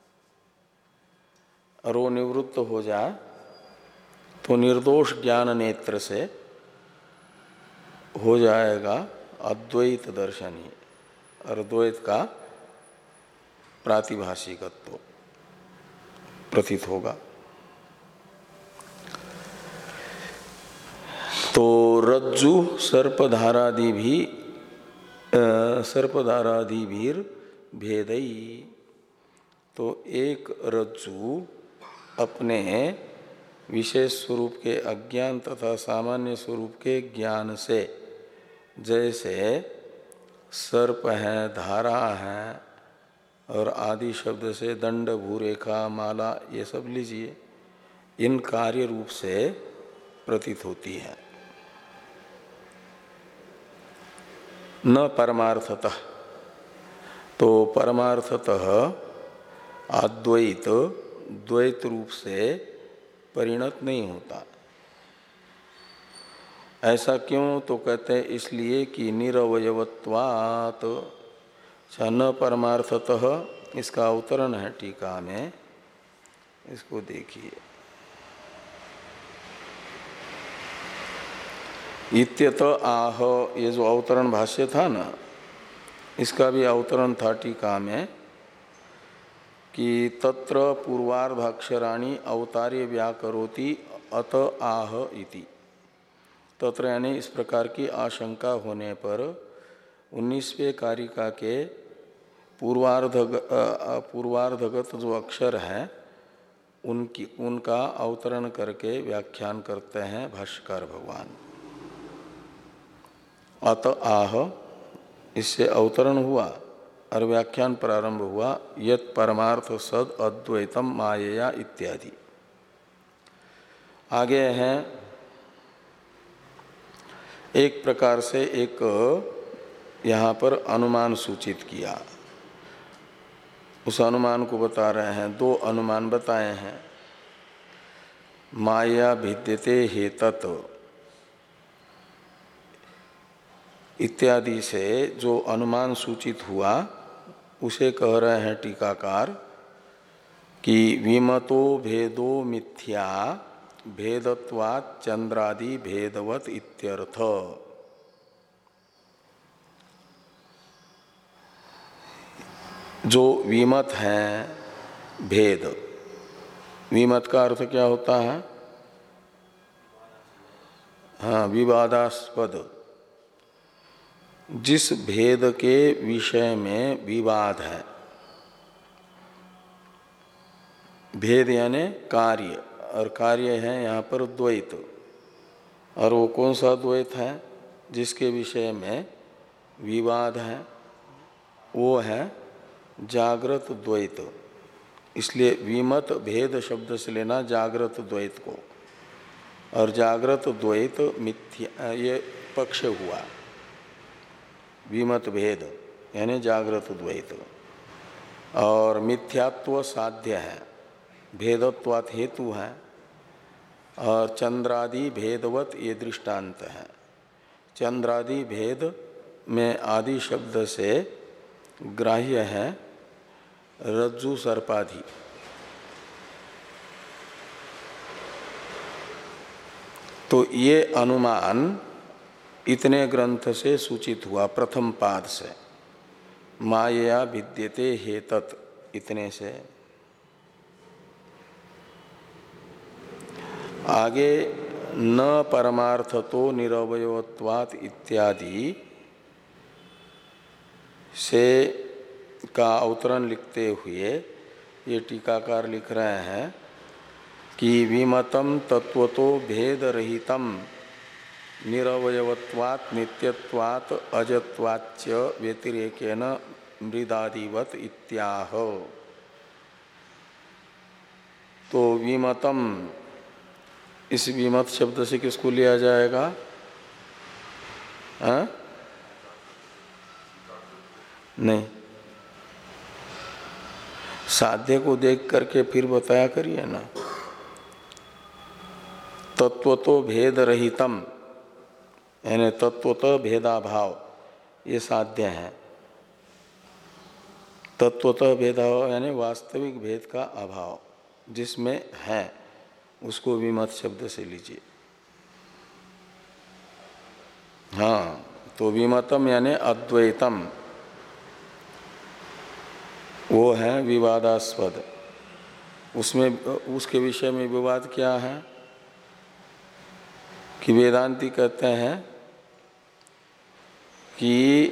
[SPEAKER 1] और वो निवृत्त हो जाए तो निर्दोष ज्ञान नेत्र से हो जाएगा अद्वैत दर्शन ही, और द्वैत का प्रातिभाषिकत्व प्रतीत होगा। तो रज्जु सर्पधारादि भी सर्पधारादि भीर भेदई। तो एक रज्जु अपने विशेष स्वरूप के अज्ञान तथा सामान्य स्वरूप के ज्ञान से, जैसे सर्प है, धारा है, और आदि शब्द से दंड, भूरेखा, माला, ये सब लीजिए, इन कार्य रूप से प्रतीत होती है, न परमार्थतः। तो परमार्थतः अद्वैत द्वैत रूप से परिणत नहीं होता। ऐसा क्यों? तो कहते हैं इसलिए कि निरवयवत्वात्, न परमार्थतः, इसका अवतरण है टीका में, इसको देखिए। इत्यत आह, ये जो अवतरण भाष्य था ना, इसका भी अवतरण था टीका में कि तत्र पूर्वार्धाक्षराणि अवतार्य व्याकरोति अत आह इति। तत्र यानी इस प्रकार की आशंका होने पर उन्नीसवें कारिका के पूर्वार्ध पूर्वार्धगत जो अक्षर है उनकी उनका अवतरण करके व्याख्यान करते हैं भाष्यकार भगवान। अत आह, इससे अवतरण हुआ और व्याख्यान प्रारंभ हुआ, यत परमार्थ सद अद्वैतम मायया इत्यादि। आगे हैं एक प्रकार से एक यहाँ पर अनुमान सूचित किया, उस अनुमान को बता रहे हैं। दो अनुमान बताए हैं। माया भिद्यते हेतत इत्यादि से जो अनुमान सूचित हुआ उसे कह रहे हैं टीकाकार कि विमतो भेदो मिथ्या भेदत्वात् चंद्रादि भेदवत इत्यर्थ। जो विमत है भेद, विमत का अर्थ क्या होता है? हाँ, विवादास्पद। जिस भेद के विषय में विवाद है, भेद यानी कार्य, और कार्य है यहाँ पर द्वैत, और वो कौन सा द्वैत है जिसके विषय में विवाद है, वो है जागृत द्वैत। इसलिए विमत भेद शब्द से लेना जागृत द्वैत को, और जागृत द्वैत मिथ्या, ये पक्ष हुआ। विमत भेद यानी जागृत द्वैत, और मिथ्यात्व साध्य है, भेदत्वात् हेतु है, और चंद्रादि भेदवत ये दृष्टांत है। चंद्रादि भेद में आदि शब्द से ग्राह्य है रज्जु सर्पादि। तो ये अनुमान इतने ग्रंथ से सूचित हुआ, प्रथम पाद से, मायया विद्यते हेतत, इतने से। आगे न परमार्थतो निरवयवत्वात् इत्यादि से का अवतरण लिखते हुए ये टीकाकार लिख रहे हैं कि विमतम तत्वतो भेद रहितम निरवयवत्वात् नित्यत्वात् अजत्वाच्च व्यतिरेकेन मृदादिवत इत्याह। तो विमतम, इस विमत शब्द से किसको लिया जाएगा? हाँ? नहीं, साध्य को देख करके फिर बताया करिए ना। तत्वतो भेद रहितम यानी तत्वतः भेदाभाव, ये साध्य है। तत्वतः भेदाभाव यानी वास्तविक भेद का अभाव जिसमें है, उसको विमत शब्द से लीजिए। हाँ, तो विमतम यानी अद्वैतम, वो है विवादास्पद। उसमें उसके विषय में विवाद क्या है कि वेदांती कहते हैं कि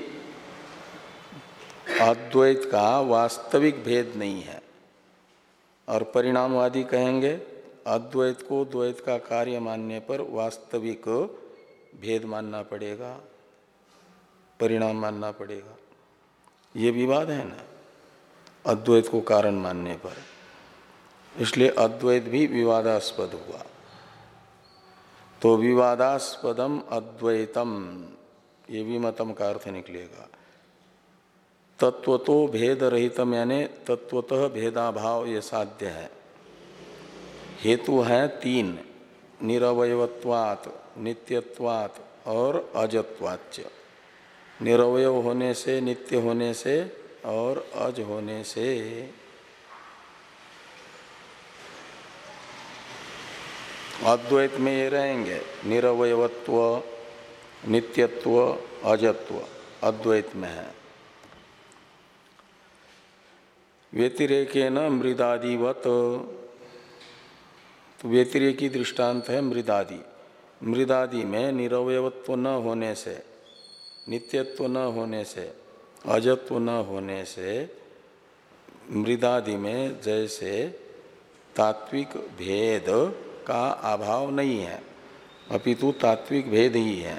[SPEAKER 1] अद्वैत का वास्तविक भेद नहीं है, और परिणामवादी कहेंगे अद्वैत को द्वैत का कार्य मानने पर वास्तविक भेद मानना पड़ेगा, परिणाम मानना पड़ेगा। ये विवाद है ना, अद्वैत को कारण मानने पर। इसलिए अद्वैत भी विवादास्पद हुआ। तो विवादास्पदम अद्वैतम, ये विमतम का अर्थ निकलेगा। तत्वतो भेद रहितम यानी तत्वतः भेदाभाव, ये साध्य है। हेतु है तीन, निरवयवत्वात्, नित्यत्वात् और अजत्वाच्च। निरवय होने से, नित्य होने से और अज होने से। अद्वैत में ये रहेंगे निरवयवत्व, नित्यत्व, अजत्व, अद्वैत में है। व्यतिरेकेन मृदादिवत, तो व्यतिरेकी दृष्टांत है मृदादि। मृदादि में निरवयवत्व न होने से, नित्यत्व न होने से, अजत्व न होने से मृदादि में जैसे तात्विक भेद का अभाव नहीं है, अपितु तात्विक भेद ही है,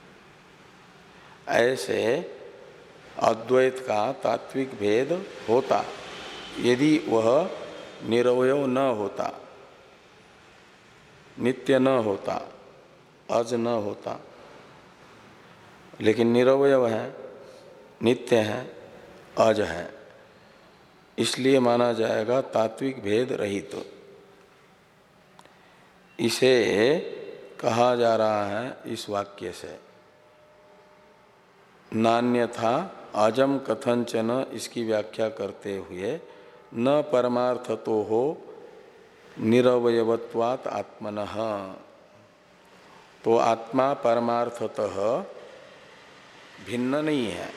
[SPEAKER 1] ऐसे अद्वैत का तात्विक भेद होता यदि वह निरवयव न होता, नित्य न होता, अज न होता। लेकिन निरवयव है, नित्य है, अज है, इसलिए माना जाएगा तात्विक भेद रहित। तो इसे कहा जा रहा है इस वाक्य से, नान्यथा अजम कथंचन, इसकी व्याख्या करते हुए न परमार्थतो हो निरवयवत्वात् आत्मनः। तो आत्मा परमार्थतः भिन्न नहीं है,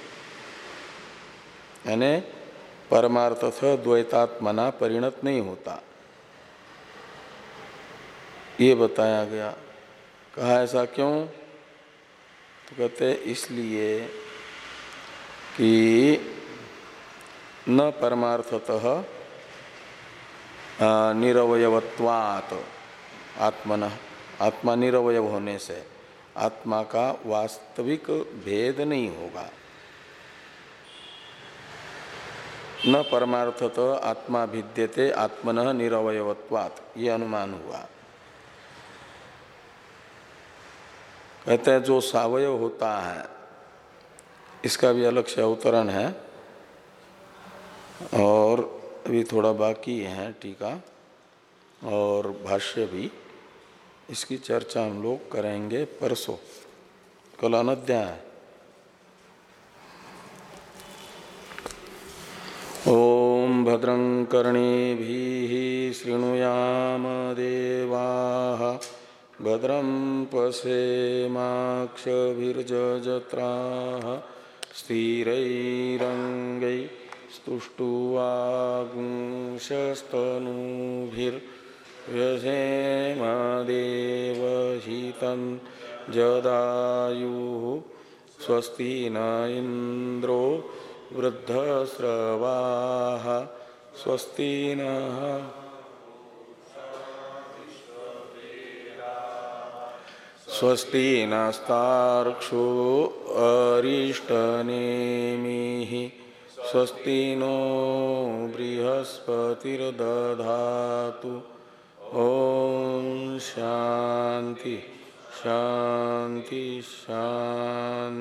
[SPEAKER 1] यानी परमार्थतः द्वैतात्मना परिणत नहीं होता, ये बताया गया। कहा ऐसा क्यों? तो कहते इसलिए कि न परमार्थतः निरवयवत्वात् आत्मन, आत्मा निरवयव होने से आत्मा का वास्तविक भेद नहीं होगा। न परमार्थतः आत्मा भिद्यते आत्मनः निरवयवत्वात्, ये अनुमान हुआ। कहते हैं जो सावयव होता है, इसका भी अलग से अवतरण है और अभी थोड़ा बाकी है टीका और भाष्य भी। इसकी चर्चा हम लोग करेंगे परसों, कल अनध्याय है। ओम भद्रं कर्णेभिः शृणुयाम देवाः भद्रं पश्येमाक्षभिर्यजत्राः स्थिरैरङ्गैस्तुष्टुवागुंशस्तनूभिर्व्यसेम देवहितं जदायुः स्वस्ति न इन्द्रो वृद्धस्रवाः स्वस्ति नः स्वस्ति नस्तार्क्ष्यो अरिष्टनेमिः स्वस्ति नो बृहस्पतिर्दधातु। ओम शांति शांति शांति।